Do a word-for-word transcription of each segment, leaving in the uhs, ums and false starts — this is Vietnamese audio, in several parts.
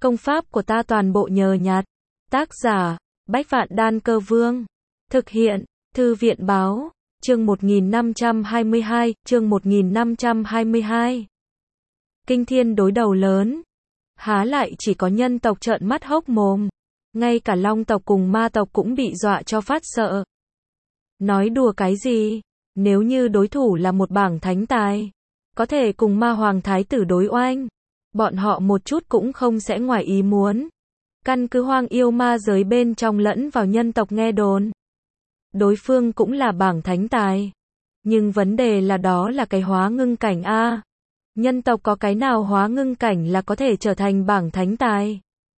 Công pháp của ta toàn bộ nhờ nhặt. Tác giả, Bách Vạn Đan Cơ Vương. Thực hiện, Thư viện Báo. Chương một nghìn năm trăm hai mươi hai, chương một nghìn năm trăm hai mươi hai. Kinh thiên đối đầu lớn. Há lại chỉ có nhân tộc trợn mắt hốc mồm. Ngay cả long tộc cùng ma tộc cũng bị dọa cho phát sợ. Nói đùa cái gì? Nếu như đối thủ là một bảng thánh tài, có thể cùng ma hoàng thái tử đối oanh, bọn họ một chút cũng không sẽ ngoài ý muốn. Căn cứ hoang yêu ma giới bên trong lẫn vào nhân tộc nghe đồn, đối phương cũng là bảng thánh tài. Nhưng vấn đề là đó là cái hóa ngưng cảnh a. Nhân tộc có cái nào hóa ngưng cảnh là có thể trở thành bảng thánh tài?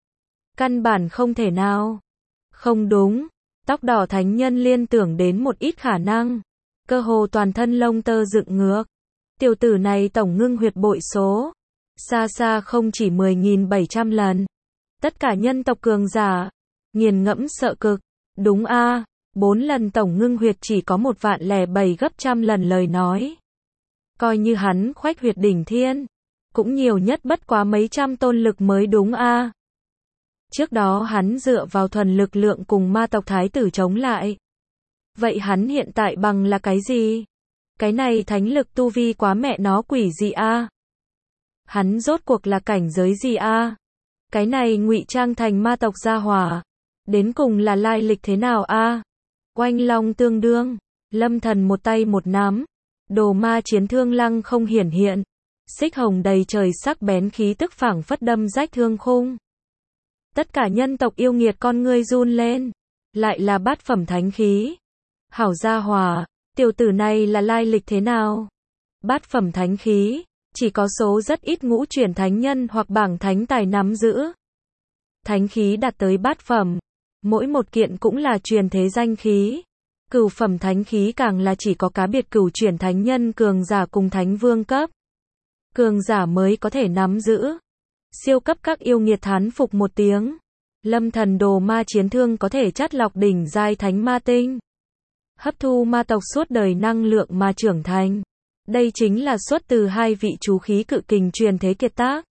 Căn bản không thể nào. Không đúng. Tóc đỏ thánh nhân liên tưởng đến một ít khả năng. Cơ hồ toàn thân lông tơ dựng ngược. Tiểu tử này tổng ngưng huyệt bội số. Xa xa không chỉ mười nghìn bảy trăm lần. Tất cả nhân tộc cường giả. Nghiền ngẫm sợ cực. Đúng a, bốn lần tổng ngưng huyệt chỉ có một vạn lẻ bảy gấp trăm lần lời nói. Coi như hắn khoách huyệt đỉnh thiên, cũng nhiều nhất bất quá mấy trăm tôn lực mới đúng a. Trước đó hắn dựa vào thuần lực lượng cùng ma tộc thái tử chống lại. Vậy hắn hiện tại bằng là cái gì? Cái này thánh lực tu vi quá mẹ nó quỷ gì a? Hắn rốt cuộc là cảnh giới gì a? Cái này ngụy trang thành ma tộc gia hỏa, đến cùng là lai lịch thế nào a? Oanh long tương đương, Lâm Thần một tay một nắm, đồ ma chiến thương lăng không hiển hiện, xích hồng đầy trời sắc bén khí tức phảng phất đâm rách thương khung. Tất cả nhân tộc yêu nghiệt con ngươi run lên, lại là bát phẩm thánh khí. Hảo gia hỏa, tiểu tử này là lai lịch thế nào? Bát phẩm thánh khí, chỉ có số rất ít ngũ chuyển thánh nhân hoặc bảng thánh tài nắm giữ. Thánh khí đạt tới bát phẩm, mỗi một kiện cũng là truyền thế danh khí. Cửu phẩm thánh khí càng là chỉ có cá biệt cửu chuyển thánh nhân cường giả cùng thánh vương cấp. Cường giả mới có thể nắm giữ. Siêu cấp các yêu nghiệt thán phục một tiếng. Lâm Thần đồ ma chiến thương có thể chắt lọc đỉnh giai thánh ma tinh. Hấp thu ma tộc suốt đời năng lượng mà trưởng thành. Đây chính là xuất từ hai vị chú khí cự kình truyền thế kiệt tác.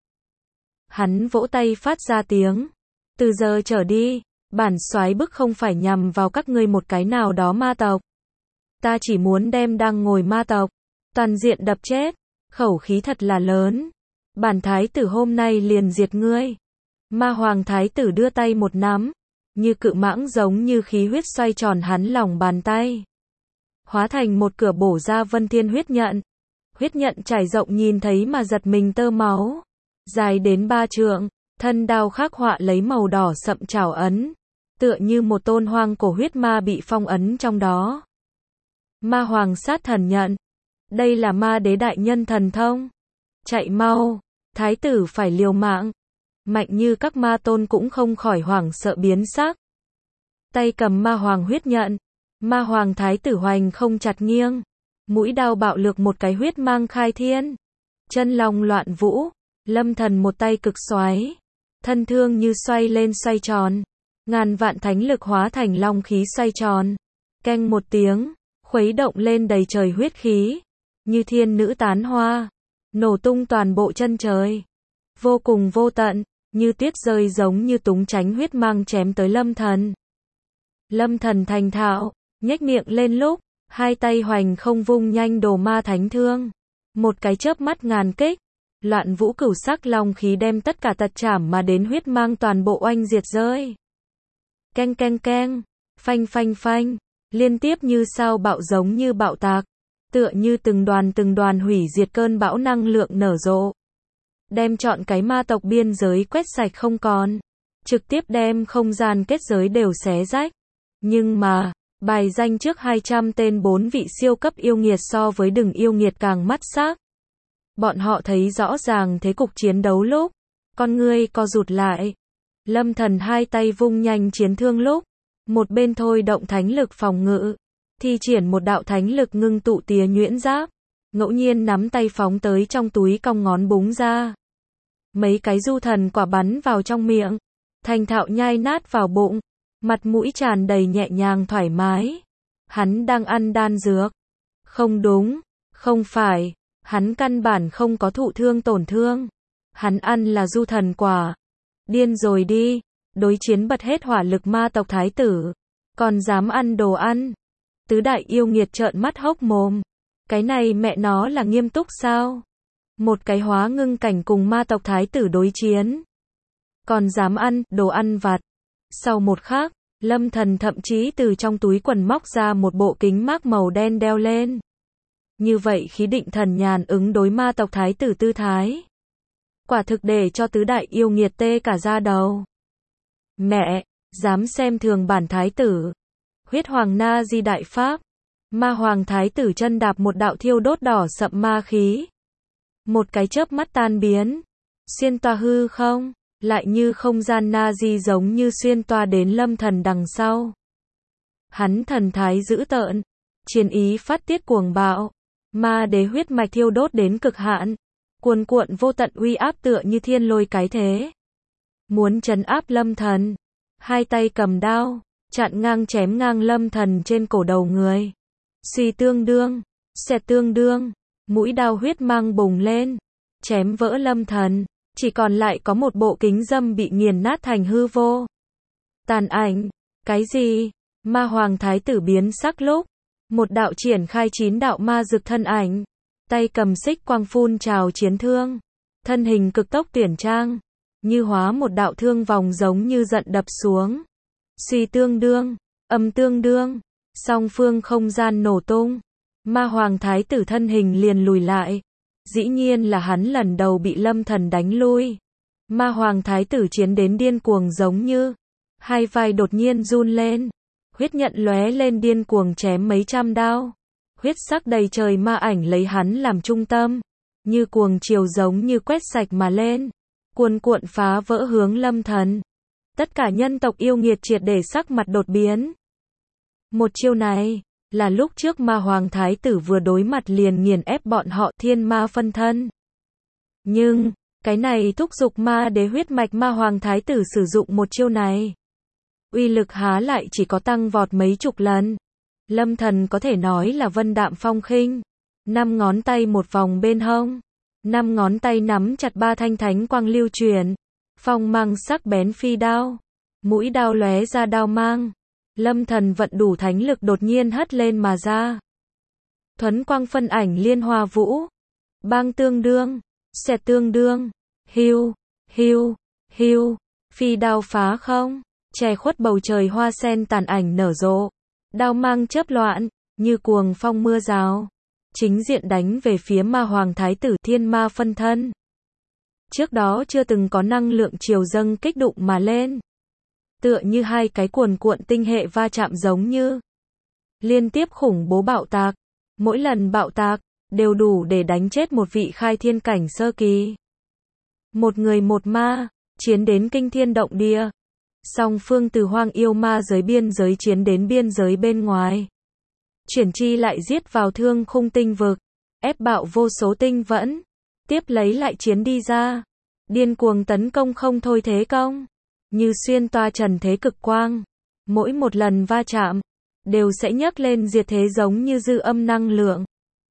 Hắn vỗ tay phát ra tiếng. Từ giờ trở đi, bản soái bức không phải nhằm vào các ngươi một cái nào đó ma tộc. Ta chỉ muốn đem đang ngồi ma tộc toàn diện đập chết. Khẩu khí thật là lớn. Bản thái tử hôm nay liền diệt ngươi. Ma hoàng thái tử đưa tay một nắm, như cự mãng giống như khí huyết xoay tròn hắn lòng bàn tay, hóa thành một cửa bổ ra vân thiên huyết nhận. Huyết nhận trải rộng nhìn thấy mà giật mình tơ máu, dài đến ba trượng, thân đao khắc họa lấy màu đỏ sậm trảo ấn, tựa như một tôn hoang cổ huyết ma bị phong ấn trong đó. Ma hoàng sát thần nhận, đây là ma đế đại nhân thần thông. Chạy mau, thái tử phải liều mạng. Mạnh như các ma tôn cũng không khỏi hoảng sợ biến sắc. Tay cầm ma hoàng huyết nhận, ma hoàng thái tử hoành không chặt nghiêng, mũi đao bạo lược một cái huyết mang khai thiên. Chân long loạn vũ, Lâm Thần một tay cực xoáy, thân thương như xoay lên xoay tròn, ngàn vạn thánh lực hóa thành long khí xoay tròn. Keng một tiếng, khuấy động lên đầy trời huyết khí, như thiên nữ tán hoa, nổ tung toàn bộ chân trời. Vô cùng vô tận, như tuyết rơi giống như túng tránh huyết mang chém tới Lâm Thần. Lâm Thần thành thạo, nhếch miệng lên lúc, hai tay hoành không vung nhanh đồ ma thánh thương. Một cái chớp mắt ngàn kích, loạn vũ cửu sắc long khí đem tất cả tật chảm mà đến huyết mang toàn bộ oanh diệt rơi. Keng keng keng, phanh phanh phanh, liên tiếp như sao bạo giống như bạo tạc, tựa như từng đoàn từng đoàn hủy diệt cơn bão năng lượng nở rộ. Đem chọn cái ma tộc biên giới quét sạch không còn, trực tiếp đem không gian kết giới đều xé rách. Nhưng mà, bài danh trước hai trăm tên bốn vị siêu cấp yêu nghiệt so với đừng yêu nghiệt càng mắt sắc. Bọn họ thấy rõ ràng thế cục chiến đấu lúc, con ngươi co rụt lại. Lâm Thần hai tay vung nhanh chiến thương lúc, một bên thôi động thánh lực phòng ngự, thi triển một đạo thánh lực ngưng tụ tía nhuyễn giáp, ngẫu nhiên nắm tay phóng tới trong túi cong ngón búng ra. Mấy cái du thần quả bắn vào trong miệng, thành thạo nhai nát vào bụng, mặt mũi tràn đầy nhẹ nhàng thoải mái. Hắn đang ăn đan dược. Không đúng, không phải, hắn căn bản không có thụ thương tổn thương. Hắn ăn là du thần quả. Điên rồi đi. Đối chiến bật hết hỏa lực ma tộc thái tử. Còn dám ăn đồ ăn. Tứ đại yêu nghiệt trợn mắt hốc mồm. Cái này mẹ nó là nghiêm túc sao? Một cái hóa ngưng cảnh cùng ma tộc thái tử đối chiến. Còn dám ăn đồ ăn vặt. Sau một khắc, Lâm Thần thậm chí từ trong túi quần móc ra một bộ kính mác màu đen đeo lên. Như vậy khí định thần nhàn ứng đối ma tộc thái tử tư thái. Quả thực để cho tứ đại yêu nghiệt tê cả da đầu. Mẹ, dám xem thường bản thái tử. Huyết hoàng na di đại pháp. Ma hoàng thái tử chân đạp một đạo thiêu đốt đỏ sậm ma khí. Một cái chớp mắt tan biến. Xuyên toa hư không. Lại như không gian na di giống như xuyên toa đến Lâm Thần đằng sau. Hắn thần thái dữ tợn. Chiến ý phát tiết cuồng bạo. Ma đế huyết mạch thiêu đốt đến cực hạn. Cuồn cuộn vô tận uy áp tựa như thiên lôi cái thế. Muốn trấn áp Lâm Thần. Hai tay cầm đao. Chặn ngang chém ngang Lâm Thần trên cổ đầu người. Xì tương đương. Xẹt tương đương. Mũi đao huyết mang bùng lên. Chém vỡ Lâm Thần. Chỉ còn lại có một bộ kính dâm bị nghiền nát thành hư vô. Tàn ảnh. Cái gì? Ma hoàng thái tử biến sắc lúc. Một đạo triển khai chín đạo ma dực thân ảnh. Tay cầm xích quang phun trào chiến thương. Thân hình cực tốc tuyển trang. Như hóa một đạo thương vòng giống như giận đập xuống. Xì tương đương. Âm tương đương. Song phương không gian nổ tung. Ma hoàng thái tử thân hình liền lùi lại. Dĩ nhiên là hắn lần đầu bị Lâm Thần đánh lui. Ma hoàng thái tử chiến đến điên cuồng giống như. Hai vai đột nhiên run lên. Huyết nhận lóe lên điên cuồng chém mấy trăm đao. Huyết sắc đầy trời ma ảnh lấy hắn làm trung tâm. Như cuồng chiều giống như quét sạch mà lên. Cuồn cuộn phá vỡ hướng Lâm Thần. Tất cả nhân tộc yêu nghiệt triệt để sắc mặt đột biến. Một chiêu này, là lúc trước ma hoàng thái tử vừa đối mặt liền nghiền ép bọn họ thiên ma phân thân. Nhưng, cái này thúc giục ma đế huyết mạch ma hoàng thái tử sử dụng một chiêu này. Uy lực há lại chỉ có tăng vọt mấy chục lần. Lâm Thần có thể nói là vân đạm phong khinh. Năm ngón tay một vòng bên hông. Năm ngón tay nắm chặt ba thanh thánh quang lưu truyền. Phong mang sắc bén phi đao. Mũi đao lóe ra đao mang. Lâm Thần vận đủ thánh lực đột nhiên hất lên mà ra. Thuấn quang phân ảnh liên hoa vũ. Bang tương đương. Xẹt tương đương. Hiu, hiu, hiu. Phi đao phá không. Che khuất bầu trời hoa sen tàn ảnh nở rộ. Đao mang chớp loạn. Như cuồng phong mưa rào. Chính diện đánh về phía ma hoàng thái tử thiên ma phân thân. Trước đó chưa từng có năng lượng triều dâng kích đụng mà lên. Tựa như hai cái cuồn cuộn tinh hệ va chạm giống như. Liên tiếp khủng bố bạo tạc. Mỗi lần bạo tạc, đều đủ để đánh chết một vị khai thiên cảnh sơ kỳ. Một người một ma, chiến đến kinh thiên động địa. Song phương từ hoang yêu ma giới biên giới chiến đến biên giới bên ngoài. Chuyển chi lại giết vào thương khung tinh vực. Ép bạo vô số tinh vẫn. Tiếp lấy lại chiến đi ra. Điên cuồng tấn công không thôi thế công. Như xuyên toa trần thế cực quang. Mỗi một lần va chạm. Đều sẽ nhấc lên diệt thế giống như dư âm năng lượng.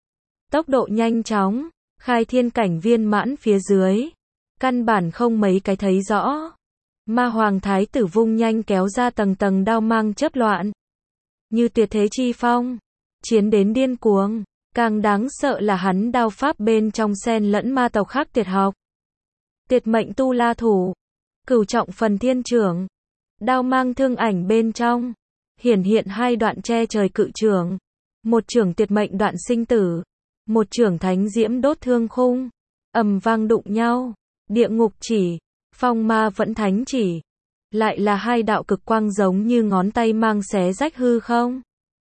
Tốc độ nhanh chóng. Khai thiên cảnh viên mãn phía dưới. Căn bản không mấy cái thấy rõ. Ma hoàng thái tử vung nhanh kéo ra tầng tầng đao mang chớp loạn. Như tuyệt thế chi phong. Chiến đến điên cuồng. Càng đáng sợ là hắn đao pháp bên trong xen lẫn ma tộc khác tuyệt học. Tuyệt mệnh tu la thủ. Cửu trọng phần thiên trưởng. Đao mang thương ảnh bên trong. Hiển hiện hai đoạn che trời cự trưởng. Một trưởng tuyệt mệnh đoạn sinh tử. Một trưởng thánh diễm đốt thương khung. Ầm vang đụng nhau. Địa ngục chỉ. Phong ma vẫn thánh chỉ. Lại là hai đạo cực quang giống như ngón tay mang xé rách hư không.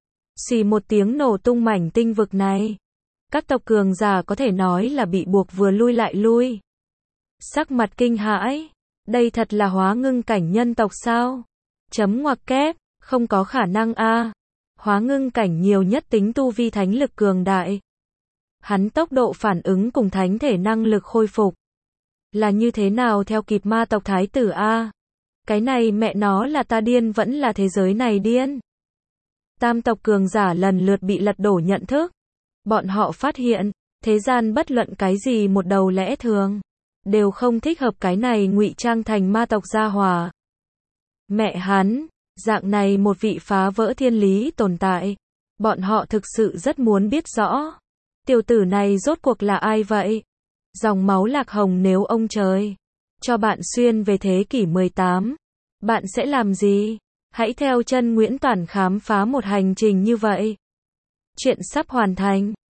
Xì một tiếng nổ tung mảnh tinh vực này. Các tộc cường giả có thể nói là bị buộc vừa lui lại lui. Sắc mặt kinh hãi. Đây thật là hóa ngưng cảnh nhân tộc sao? Chấm ngoặc kép. Không có khả năng a. Hóa ngưng cảnh nhiều nhất tính tu vi thánh lực cường đại. Hắn tốc độ phản ứng cùng thánh thể năng lực khôi phục. Là như thế nào theo kịp ma tộc thái tử a? Cái này mẹ nó là ta điên vẫn là thế giới này điên. Tam tộc cường giả lần lượt bị lật đổ nhận thức. Bọn họ phát hiện, thế gian bất luận cái gì một đầu lẽ thường. đều không thích hợp cái này ngụy trang thành ma tộc gia hỏa. Mẹ hắn, dạng này một vị phá vỡ thiên lý tồn tại. Bọn họ thực sự rất muốn biết rõ. Tiểu tử này rốt cuộc là ai vậy? Dòng máu Lạc Hồng nếu ông trời cho bạn xuyên về thế kỷ mười tám, bạn sẽ làm gì? Hãy theo chân Nguyễn Toản khám phá một hành trình như vậy. Chuyện sắp hoàn thành.